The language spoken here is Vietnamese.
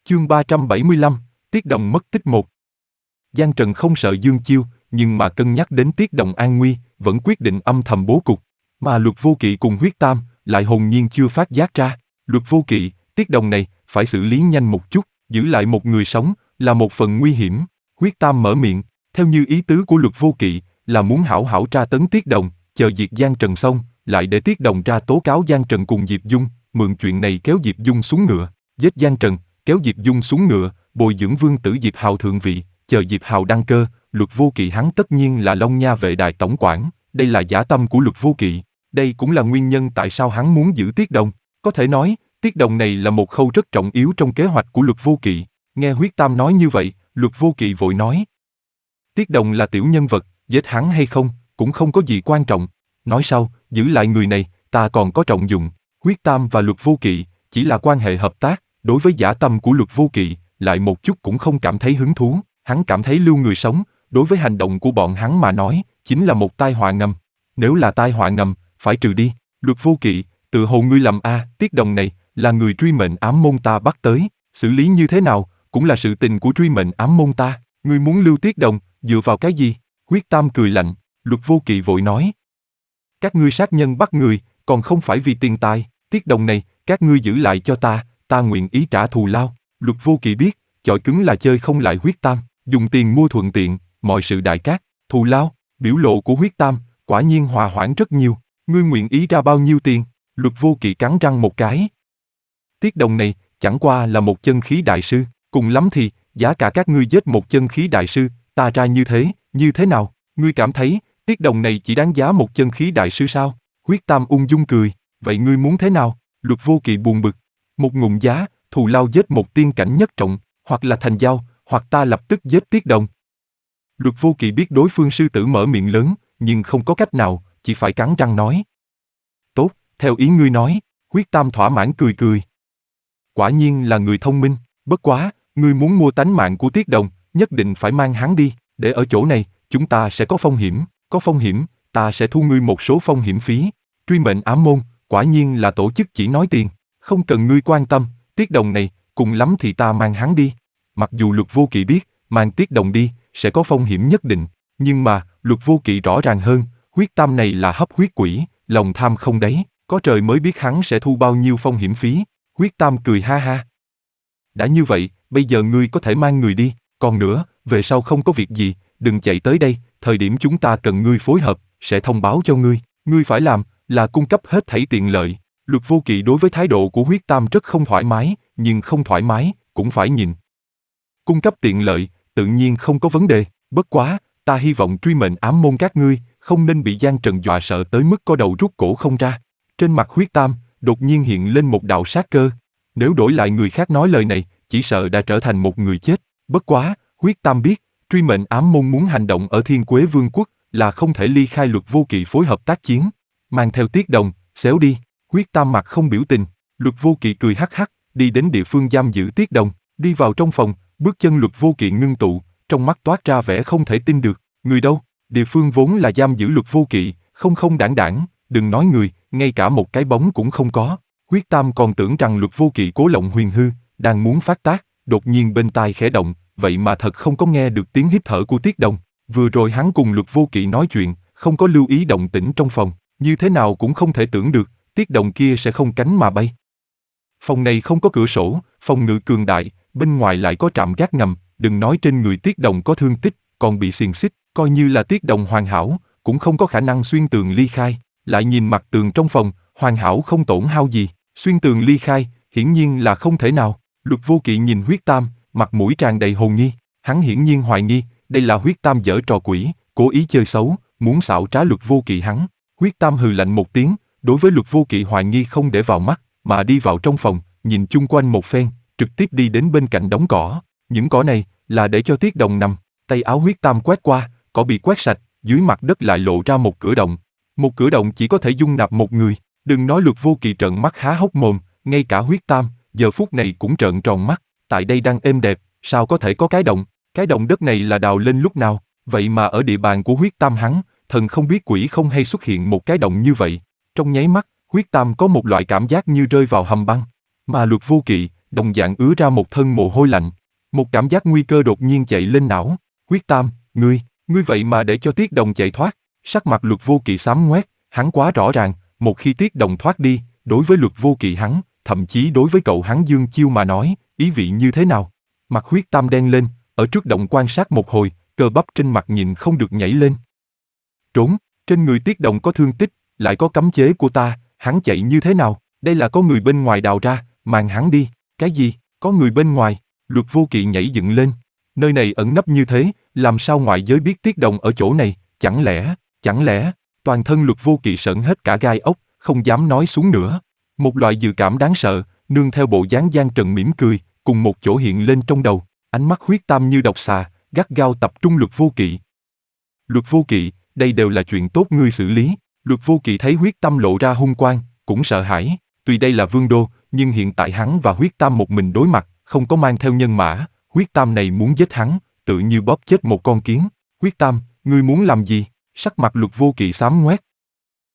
Chương 375, Tiết Đồng mất tích 1. Giang Trần không sợ Dương Chiêu, nhưng mà cân nhắc đến Tiết Đồng an nguy, vẫn quyết định âm thầm bố cục. Mà Luật Vô Kỵ cùng Huyết Tam lại hồn nhiên chưa phát giác ra. Luật Vô Kỵ, Tiết Đồng này phải xử lý nhanh một chút, giữ lại một người sống là một phần nguy hiểm. Huyết Tam mở miệng, theo như ý tứ của Luật Vô Kỵ là muốn hảo hảo tra tấn Tiết Đồng, chờ diệt Giang Trần xong, lại để Tiết Đồng ra tố cáo Giang Trần cùng Diệp Dung, mượn chuyện này kéo Diệp Dung xuống ngựa, giết Giang Trần, kéo Diệp Dung xuống ngựa, bồi dưỡng vương tử Diệp Hào thượng vị, chờ Diệp Hào đăng cơ. Luật Vô Kỵ hắn tất nhiên là Long Nha vệ đại tổng quản, đây là dã tâm của Luật Vô Kỵ, đây cũng là nguyên nhân tại sao hắn muốn giữ Tiết Đồng. Có thể nói, Tiết Đồng này là một khâu rất trọng yếu trong kế hoạch của Luật Vô Kỵ. Nghe Huyết Tam nói như vậy, Luật Vô Kỵ vội nói: Tiết Đồng là tiểu nhân vật, giết hắn hay không, cũng không có gì quan trọng. Nói sau, giữ lại người này, ta còn có trọng dụng. Huyết Tam và Luật Vô Kỵ chỉ là quan hệ hợp tác, đối với dã tâm của Luật Vô Kỵ lại một chút cũng không cảm thấy hứng thú. Hắn cảm thấy lưu người sống, đối với hành động của bọn hắn mà nói, chính là một tai họa ngầm. Nếu là tai họa ngầm, phải trừ đi. Luật Vô Kỵ, tự hồ ngươi lầm a, Tiết Đồng này là người truy mệnh ám môn ta bắt tới, xử lý như thế nào cũng là sự tình của truy mệnh ám môn ta. Ngươi muốn lưu Tiết Đồng, dựa vào cái gì? Huyết Tam cười lạnh. Luật Vô Kỵ vội nói: các ngươi sát nhân bắt người, còn không phải vì tiền tài. Tiết Đồng này, các ngươi giữ lại cho ta nguyện ý trả thù lao. Luật Vô Kỵ biết, chọi cứng là chơi không lại Huyết Tam, dùng tiền mua thuận tiện, mọi sự đại cát. Thù lao? Biểu lộ của Huyết Tam quả nhiên hòa hoãn rất nhiều. Ngươi nguyện ý ra bao nhiêu tiền? Luật Vô Kỵ cắn răng một cái. Tiết Đồng này chẳng qua là một chân khí đại sư, cùng lắm thì giá cả các ngươi giết một chân khí đại sư, ta ra như thế nào? Ngươi cảm thấy Tiết Đồng này chỉ đáng giá một chân khí đại sư sao? Huyết Tam ung dung cười. Vậy ngươi muốn thế nào? Luật Vô Kỵ buồn bực. Một ngụm giá, thù lao giết một tiên cảnh nhất trọng, hoặc là thành giao, hoặc ta lập tức giết Tiết Đồng. Luật Vô Kỵ biết đối phương sư tử mở miệng lớn, nhưng không có cách nào, chỉ phải cắn răng nói: tốt, theo ý ngươi nói. Huyết Tam thỏa mãn cười cười. Quả nhiên là người thông minh, bất quá, ngươi muốn mua tánh mạng của Tiết Đồng, nhất định phải mang hắn đi, để ở chỗ này, chúng ta sẽ có phong hiểm, ta sẽ thu ngươi một số phong hiểm phí. Truy mệnh ám môn, quả nhiên là tổ chức chỉ nói tiền, không cần ngươi quan tâm, Tiết Đồng này, cùng lắm thì ta mang hắn đi. Mặc dù Luật Vô Kỵ biết, mang Tiết Đồng đi, sẽ có phong hiểm nhất định, nhưng mà, Luật Vô Kỵ rõ ràng hơn, Huyết Tam này là hấp huyết quỷ, lòng tham không đáy, có trời mới biết hắn sẽ thu bao nhiêu phong hiểm phí. Huyết Tam cười ha ha. Đã như vậy, bây giờ ngươi có thể mang người đi, còn nữa, về sau không có việc gì, đừng chạy tới đây, thời điểm chúng ta cần ngươi phối hợp, sẽ thông báo cho ngươi phải làm, là cung cấp hết thảy tiện lợi. Luật Vô Kỵ đối với thái độ của Huyết Tam rất không thoải mái, nhưng không thoải mái, cũng phải nhìn. Cung cấp tiện lợi, tự nhiên không có vấn đề, bất quá, ta hy vọng truy mệnh ám môn các ngươi, không nên bị Giang Trần dọa sợ tới mức có đầu rút cổ không ra. Trên mặt Huyết Tam, đột nhiên hiện lên một đạo sát cơ. Nếu đổi lại người khác nói lời này, chỉ sợ đã trở thành một người chết. Bất quá, Huyết Tam biết, truy mệnh ám môn muốn hành động ở Thiên Quế Vương quốc, là không thể ly khai Luật Vô Kỵ phối hợp tác chiến. Mang theo Tiết Đồng, xéo đi. Huyết Tam mặt không biểu tình. Luật Vô Kỵ cười hắc hắc, đi đến địa phương giam giữ Tiết Đồng, đi vào trong phòng, bước chân Luật Vô Kỵ ngưng tụ, trong mắt toát ra vẻ không thể tin được. Người đâu? Địa phương vốn là giam giữ Luật Vô Kỵ, không đảng, đừng nói người, ngay cả một cái bóng cũng không có. Huyết Tam còn tưởng rằng Luật Vô Kỵ cố lộng huyền hư, đang muốn phát tác, đột nhiên bên tai khẽ động, vậy mà thật không có nghe được tiếng hít thở của Tiết Đồng. Vừa rồi hắn cùng Luật Vô Kỵ nói chuyện, không có lưu ý động tĩnh trong phòng, như thế nào cũng không thể tưởng được, Tiết Đồng kia sẽ không cánh mà bay. Phòng này không có cửa sổ, phòng ngự cường đại, bên ngoài lại có trạm gác ngầm, đừng nói trên người Tiết Đồng có thương tích, còn bị xiềng xích, coi như là Tiết Đồng hoàn hảo, cũng không có khả năng xuyên tường ly khai. Lại nhìn mặt tường trong phòng, hoàn hảo không tổn hao gì, xuyên tường ly khai, hiển nhiên là không thể nào. Luật Vô Kỵ nhìn Huyết Tam, mặt mũi tràn đầy hồ nghi, hắn hiển nhiên hoài nghi, đây là Huyết Tam giở trò quỷ, cố ý chơi xấu, muốn xảo trá Luật Vô Kỵ hắn. Huyết Tam hừ lạnh một tiếng, đối với Luật Vô Kỵ hoài nghi không để vào mắt, mà đi vào trong phòng, nhìn chung quanh một phen, trực tiếp đi đến bên cạnh đống cỏ. Những cỏ này là để cho Tiết Đồng nằm. Tay áo Huyết Tam quét qua, cỏ bị quét sạch, dưới mặt đất lại lộ ra một cửa động. Một cửa động chỉ có thể dung nạp một người. Đừng nói Luật Vô Kỵ trợn mắt há hốc mồm, ngay cả Huyết Tam giờ phút này cũng trợn tròn mắt. Tại đây đang êm đẹp, sao có thể có cái động? Cái động đất này là đào lên lúc nào? Vậy mà ở địa bàn của Huyết Tam hắn, thần không biết quỷ không hay xuất hiện một cái động như vậy. Trong nháy mắt, Huyết Tam có một loại cảm giác như rơi vào hầm băng. Mà Luật Vô Kỵ đồng dạng ứa ra một thân mồ hôi lạnh. Một cảm giác nguy cơ đột nhiên chạy lên não. Huyết Tam, ngươi vậy mà để cho Tiết Đồng chạy thoát. Sắc mặt Luật Vô Kỵ xám ngoét, hắn quá rõ ràng, một khi Tiết Đồng thoát đi, đối với Luật Vô Kỵ hắn, thậm chí đối với cậu hắn Dương Chiêu mà nói, ý vị như thế nào. Mặt Huyết Tam đen lên, ở trước động quan sát một hồi, cơ bắp trên mặt nhìn không được nhảy lên. Trốn, trên người Tiết Đồng có thương tích, lại có cấm chế của ta, hắn chạy như thế nào? Đây là có người bên ngoài đào ra, màng hắn đi. Cái gì? Có người bên ngoài? Luật Vô Kỵ nhảy dựng lên. Nơi này ẩn nấp như thế, làm sao ngoại giới biết Tiết Đồng ở chỗ này? Chẳng lẽ, toàn thân Luật Vô Kỵ sởn hết cả gai ốc, không dám nói xuống nữa. Một loại dự cảm đáng sợ, nương theo bộ dáng Giang Trần mỉm cười, cùng một chỗ hiện lên trong đầu. Ánh mắt Huyết Tam như độc xà, gắt gao tập trung Luật Vô Kỵ. Luật Vô Kỵ, đây đều là chuyện tốt ngươi xử lý. Luật Vô Kỵ thấy Huyết Tam lộ ra hung quang, cũng sợ hãi. Tuy đây là vương đô, nhưng hiện tại hắn và Huyết Tam một mình đối mặt, không có mang theo nhân mã. Huyết Tam này muốn giết hắn, tự như bóp chết một con kiến. Huyết Tam, ngươi muốn làm gì? Sắc mặt Luật Vô Kỵ xám ngoét,